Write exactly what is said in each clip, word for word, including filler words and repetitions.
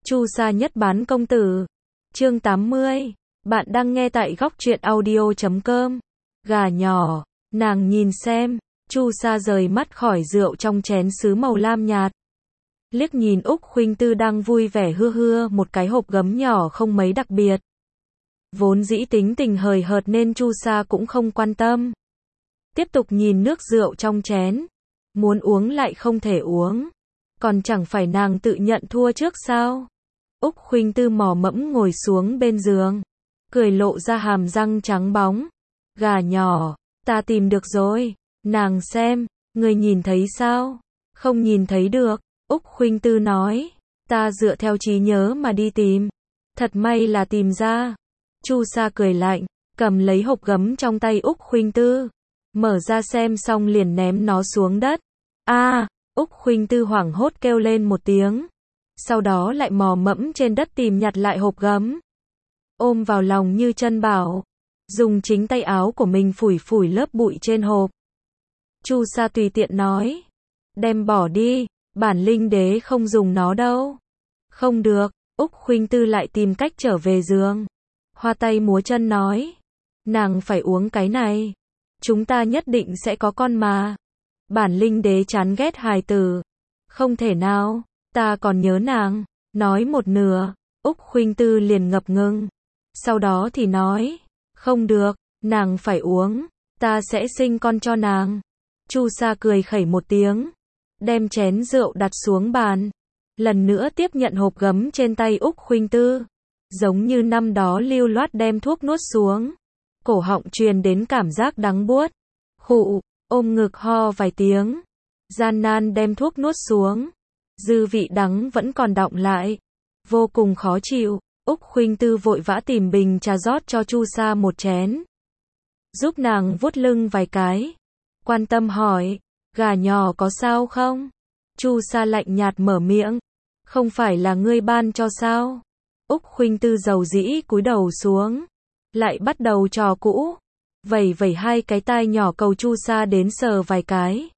Chu Sa nhất bán công tử. Chương tám mươi. Bạn đang nghe tại góc truyện audio chấm com. Gà nhỏ, nàng nhìn xem. Chu Sa rời mắt khỏi rượu trong chén sứ màu lam nhạt. Liếc nhìn Úc Khuynh Tư đang vui vẻ hưa hưa một cái hộp gấm nhỏ không mấy đặc biệt. Vốn dĩ tính tình hời hợt nên Chu Sa cũng không quan tâm. Tiếp tục nhìn nước rượu trong chén. Muốn uống lại không thể uống. Còn chẳng phải nàng tự nhận thua trước sao? Úc Khuynh Tư mò mẫm ngồi xuống bên giường. Cười lộ ra hàm răng trắng bóng. Gà nhỏ, ta tìm được rồi. Nàng xem, người nhìn thấy sao? Không nhìn thấy được. Úc Khuynh Tư nói. Ta dựa theo trí nhớ mà đi tìm. Thật may là tìm ra. Chu Sa cười lạnh, cầm lấy hộp gấm trong tay Úc Khuynh Tư. Mở ra xem xong liền ném nó xuống đất. A, à, Úc Khuynh Tư hoảng hốt kêu lên một tiếng. Sau đó lại mò mẫm trên đất tìm nhặt lại hộp gấm. Ôm vào lòng như chân bảo. Dùng chính tay áo của mình phủi phủi lớp bụi trên hộp. Chu Sa tùy tiện nói. Đem bỏ đi, bản linh đế không dùng nó đâu. Không được, Úc Khuynh Tư lại tìm cách trở về giường. Hoa tay múa chân nói. Nàng phải uống cái này. Chúng ta nhất định sẽ có con mà. Bản linh đế chán ghét hài tử. Không thể nào, ta còn nhớ nàng. Nói một nửa, Úc Khuynh Tư liền ngập ngừng. Sau đó thì nói. Không được, nàng phải uống. Ta sẽ sinh con cho nàng. Chu Sa cười khẩy một tiếng. Đem chén rượu đặt xuống bàn. Lần nữa tiếp nhận hộp gấm trên tay Úc Khuynh Tư. Giống như năm đó lưu loát đem thuốc nuốt xuống. Cổ họng truyền đến cảm giác đắng buốt. Khụ, ôm ngực ho vài tiếng. Gian nan đem thuốc nuốt xuống. Dư vị đắng vẫn còn đọng lại. Vô cùng khó chịu. Úc Khuynh Tư vội vã tìm bình trà rót cho Chu Sa một chén. Giúp nàng vuốt lưng vài cái. Quan tâm hỏi. Gà nhỏ có sao không? Chu Sa lạnh nhạt mở miệng. Không phải là ngươi ban cho sao? Úc Khuynh Tư dầu dĩ cúi đầu xuống. Lại bắt đầu trò cũ. Vẩy vẩy hai cái tai nhỏ cầu Chu Sa đến sờ vài cái.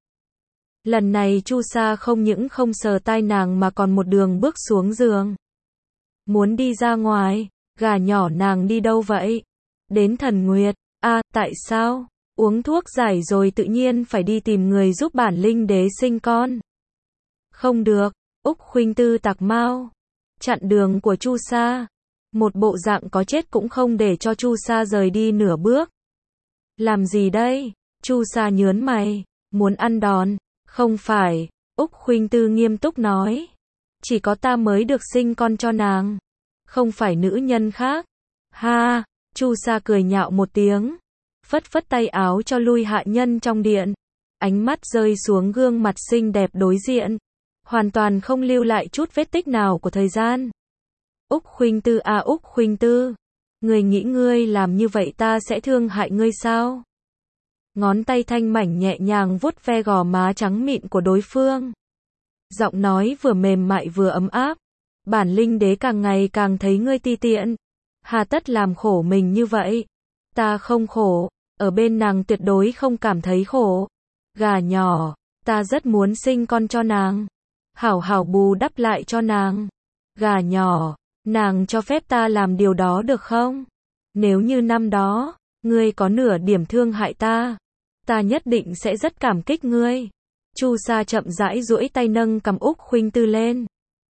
Lần này Chu Sa không những không sờ tai nàng mà còn một đường bước xuống giường. Muốn đi ra ngoài. Gà nhỏ nàng đi đâu vậy? Đến Thần Nguyệt. A, à, tại sao? Uống thuốc giải rồi tự nhiên phải đi tìm người giúp bản linh đế sinh con. Không được. Úc Khuynh Tư tặc mau. Chặn đường của Chu Sa. Một bộ dạng có chết cũng không để cho Chu Sa rời đi nửa bước. Làm gì đây? Chu Sa nhớn mày. Muốn ăn đòn? Không phải. Úc Khuynh Tư nghiêm túc nói. Chỉ có ta mới được sinh con cho nàng. Không phải nữ nhân khác. Ha! Chu Sa cười nhạo một tiếng. Phất phất tay áo cho lui hạ nhân trong điện. Ánh mắt rơi xuống gương mặt xinh đẹp đối diện. Hoàn toàn không lưu lại chút vết tích nào của thời gian. Úc Khuynh Tư à Úc Khuynh Tư. Ngươi nghĩ ngươi làm như vậy ta sẽ thương hại ngươi sao? Ngón tay thanh mảnh nhẹ nhàng vuốt ve gò má trắng mịn của đối phương. Giọng nói vừa mềm mại vừa ấm áp. Bản linh đế càng ngày càng thấy ngươi ti tiện. Hà tất làm khổ mình như vậy? Ta không khổ. Ở bên nàng tuyệt đối không cảm thấy khổ. Gà nhỏ, ta rất muốn sinh con cho nàng. Hảo hảo bù đắp lại cho nàng. Gà nhỏ, nàng cho phép ta làm điều đó được không? Nếu như năm đó, ngươi có nửa điểm thương hại ta, ta nhất định sẽ rất cảm kích ngươi. Chu Sa chậm rãi duỗi tay nâng cầm Úc Khuynh Tư lên.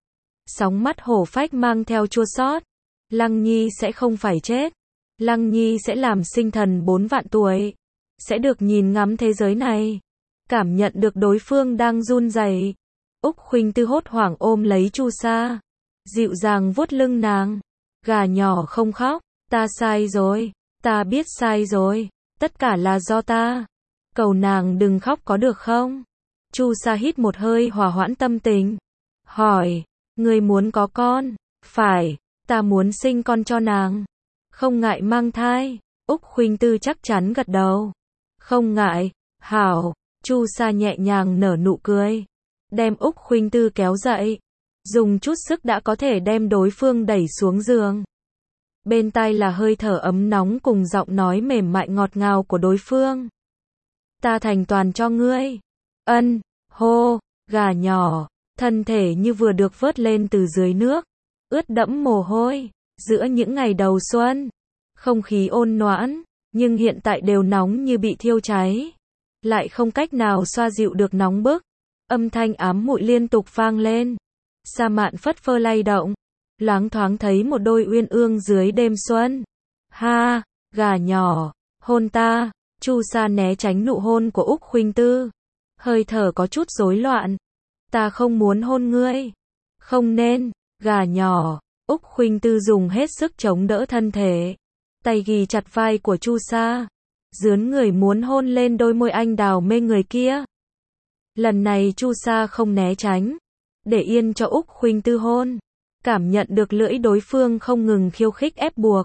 Sóng mắt hổ phách mang theo chua xót. Lăng Nhi sẽ không phải chết. Lăng Nhi sẽ làm sinh thần bốn vạn tuổi. Sẽ được nhìn ngắm thế giới này. Cảm nhận được đối phương đang run rẩy. Úc Khuynh Tư hốt hoảng ôm lấy Chu Sa. Dịu dàng vuốt lưng nàng. Gà nhỏ không khóc. Ta sai rồi. Ta biết sai rồi. Tất cả là do ta. Cầu nàng đừng khóc có được không? Chu Sa hít một hơi hòa hoãn tâm tình. Hỏi. Ngươi muốn có con? Phải. Ta muốn sinh con cho nàng. Không ngại mang thai. Úc Khuynh Tư chắc chắn gật đầu. Không ngại. Hảo. Chu Sa nhẹ nhàng nở nụ cười. Đem Úc Khuynh Tư kéo dậy. Dùng chút sức đã có thể đem đối phương đẩy xuống giường. Bên tai là hơi thở ấm nóng cùng giọng nói mềm mại ngọt ngào của đối phương. Ta thành toàn cho ngươi. Ân, hô, gà nhỏ, thân thể như vừa được vớt lên từ dưới nước. ướt đẫm mồ hôi. Giữa những ngày đầu xuân, không khí ôn noãn, nhưng hiện tại đều nóng như bị thiêu cháy. Lại không cách nào xoa dịu được nóng bức. Âm thanh ám muội liên tục vang lên. Sa Mạn phất phơ lay động, loáng thoáng thấy một đôi uyên ương dưới đêm xuân. Ha, gà nhỏ, hôn ta. Chu Sa né tránh nụ hôn của Úc Khuynh Tư, hơi thở có chút rối loạn. Ta không muốn hôn ngươi. Không nên, gà nhỏ. Úc Khuynh Tư dùng hết sức chống đỡ thân thể, tay ghi chặt vai của Chu Sa, dướn người muốn hôn lên đôi môi anh đào mê người kia. Lần này Chu Sa không né tránh, để yên cho Úc Khuynh Tư hôn, cảm nhận được lưỡi đối phương không ngừng khiêu khích ép buộc.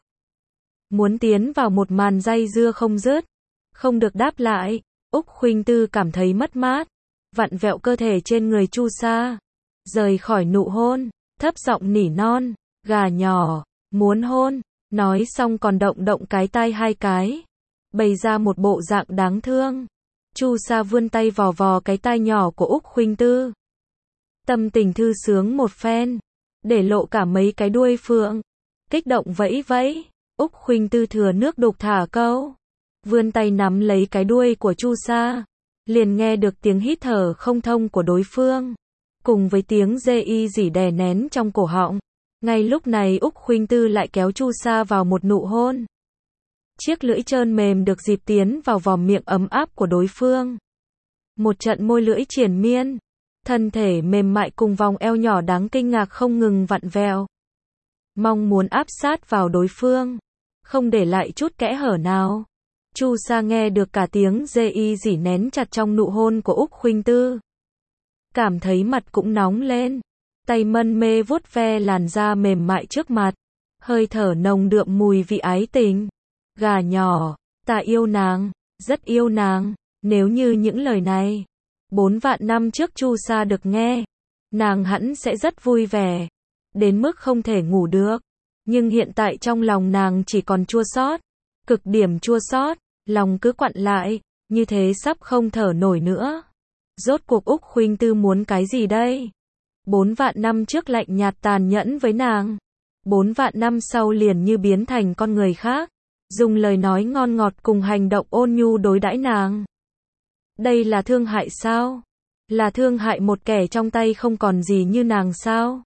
Muốn tiến vào một màn dây dưa không dứt, không được đáp lại, Úc Khuynh Tư cảm thấy mất mát, vặn vẹo cơ thể trên người Chu Sa, rời khỏi nụ hôn, thấp giọng nỉ non, gà nhỏ, muốn hôn, nói xong còn động động cái tai hai cái, bày ra một bộ dạng đáng thương. Chu Sa vươn tay vò vò cái tai nhỏ của Úc Khuynh Tư. Tâm tình thư sướng một phen, để lộ cả mấy cái đuôi phượng, kích động vẫy vẫy. Úc Khuynh Tư thừa nước đục thả câu, vươn tay nắm lấy cái đuôi của Chu Sa, liền nghe được tiếng hít thở không thông của đối phương, cùng với tiếng dê y rỉ đè nén trong cổ họng. Ngay lúc này Úc Khuynh Tư lại kéo Chu Sa vào một nụ hôn. Chiếc lưỡi trơn mềm được dịp tiến vào vòm miệng ấm áp của đối phương. Một trận môi lưỡi triền miên, thân thể mềm mại cùng vòng eo nhỏ đáng kinh ngạc không ngừng vặn vẹo. Mong muốn áp sát vào đối phương, không để lại chút kẽ hở nào. Chu Sa nghe được cả tiếng dê y rỉ nén chặt trong nụ hôn của Úc Khuynh Tư, cảm thấy mặt cũng nóng lên, tay mân mê vuốt ve làn da mềm mại trước mặt, hơi thở nồng đượm mùi vị ái tình. Gà nhỏ, ta yêu nàng, rất yêu nàng. Nếu như những lời này bốn vạn năm trước Chu Sa được nghe, nàng hẳn sẽ rất vui vẻ, đến mức không thể ngủ được. Nhưng hiện tại trong lòng nàng chỉ còn chua xót, cực điểm chua xót, lòng cứ quặn lại, như thế sắp không thở nổi nữa. Rốt cuộc Úc Khuynh Tư muốn cái gì đây? Bốn vạn năm trước lạnh nhạt tàn nhẫn với nàng, bốn vạn năm sau liền như biến thành con người khác, dùng lời nói ngon ngọt cùng hành động ôn nhu đối đãi nàng. Đây là thương hại sao? Là thương hại một kẻ trong tay không còn gì như nàng sao?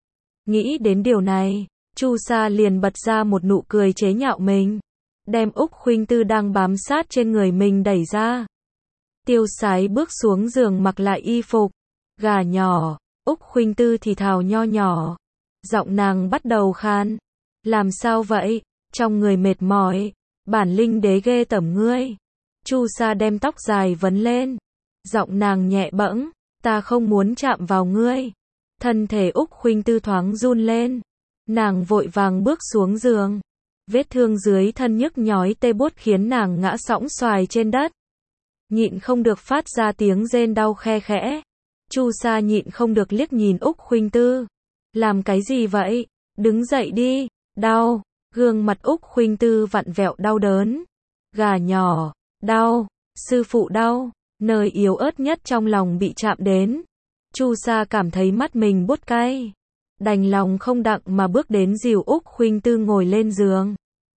Nghĩ đến điều này, Chu Sa liền bật ra một nụ cười chế nhạo mình, đem Úc Khuynh Tư đang bám sát trên người mình đẩy ra. Tiêu sái bước xuống giường mặc lại y phục. Gà nhỏ, Úc Khuynh Tư thì thào nho nhỏ, giọng nàng bắt đầu khan. Làm sao vậy? Trong người mệt mỏi, bản linh đế ghê tởm ngươi. Chu Sa đem tóc dài vấn lên, giọng nàng nhẹ bẫng, ta không muốn chạm vào ngươi. Thân thể Úc Khuynh Tư thoáng run lên, nàng vội vàng bước xuống giường. Vết thương dưới thân nhức nhói tê buốt khiến nàng ngã sõng xoài trên đất, nhịn không được phát ra tiếng rên đau khe khẽ. Chu Sa nhịn không được liếc nhìn Úc Khuynh Tư. Làm cái gì vậy? Đứng dậy đi. Đau. Gương mặt Úc Khuynh Tư vặn vẹo đau đớn. Gà nhỏ. Đau. Sư phụ đau. Nơi yếu ớt nhất trong lòng bị chạm đến. Chu Sa cảm thấy mắt mình buốt cay, đành lòng không đặng mà bước đến dìu Úc Khuynh Tư ngồi lên giường.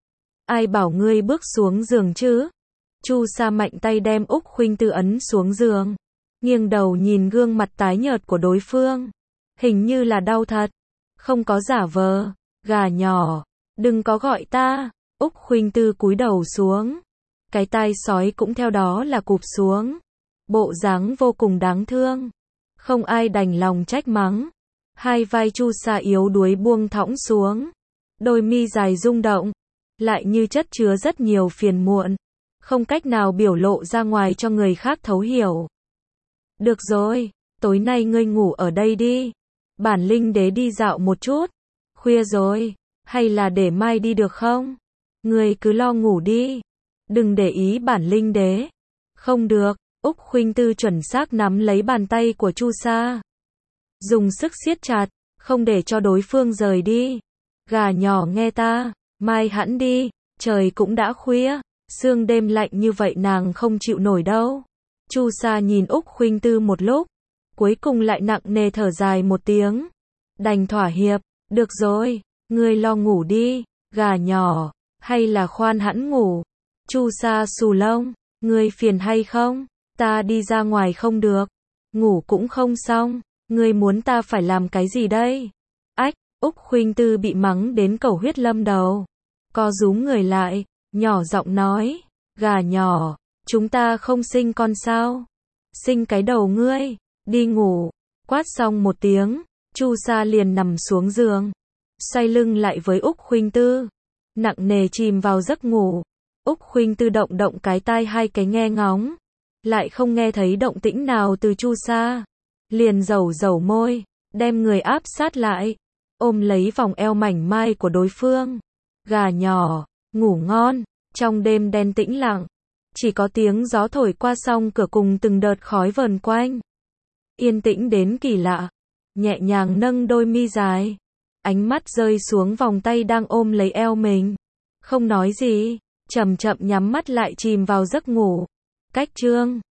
Ai bảo ngươi bước xuống giường chứ? Chu Sa mạnh tay đem Úc Khuynh Tư ấn xuống giường, nghiêng đầu nhìn gương mặt tái nhợt của đối phương. Hình như là đau thật, không có giả vờ. Gà nhỏ, đừng có gọi ta. Úc Khuynh Tư cúi đầu xuống, cái tai sói cũng theo đó là cụp xuống, bộ dáng vô cùng đáng thương. Không ai đành lòng trách mắng. Hai vai Chu Sa yếu đuối buông thõng xuống, đôi mi dài rung động, lại như chất chứa rất nhiều phiền muộn, không cách nào biểu lộ ra ngoài cho người khác thấu hiểu. Được rồi, tối nay ngươi ngủ ở đây đi. Bản linh đế đi dạo một chút. Khuya rồi, hay là để mai đi được không? Ngươi cứ lo ngủ đi, đừng để ý bản linh đế. Không được. Úc Khuynh Tư chuẩn xác nắm lấy bàn tay của Chu Sa, dùng sức siết chặt, không để cho đối phương rời đi. Gà nhỏ nghe ta, mai hẵng đi, trời cũng đã khuya, sương đêm lạnh như vậy nàng không chịu nổi đâu. Chu Sa nhìn Úc Khuynh Tư một lúc, cuối cùng lại nặng nề thở dài một tiếng, đành thỏa hiệp. Được rồi, ngươi lo ngủ đi, gà nhỏ, hay là khoan hẵng ngủ. Chu Sa xù lông, ngươi phiền hay không? Ta đi ra ngoài không được, ngủ cũng không xong, ngươi muốn ta phải làm cái gì đây? Ách, Úc Khuynh Tư bị mắng đến cầu huyết lâm đầu. Co rúm người lại, nhỏ giọng nói, gà nhỏ, chúng ta không sinh con sao? Sinh cái đầu ngươi, đi ngủ. Quát xong một tiếng, Chu Sa liền nằm xuống giường, xoay lưng lại với Úc Khuynh Tư, nặng nề chìm vào giấc ngủ. Úc Khuynh Tư động động cái tai hai cái nghe ngóng, lại không nghe thấy động tĩnh nào từ Chu Sa, liền dầu dầu môi, đem người áp sát lại, ôm lấy vòng eo mảnh mai của đối phương. Gà nhỏ, ngủ ngon. Trong đêm đen tĩnh lặng, chỉ có tiếng gió thổi qua song cửa cùng từng đợt khói vờn quanh. Yên tĩnh đến kỳ lạ, nhẹ nhàng nâng đôi mi dài, ánh mắt rơi xuống vòng tay đang ôm lấy eo mình. Không nói gì, chậm chậm nhắm mắt lại chìm vào giấc ngủ. Cách chương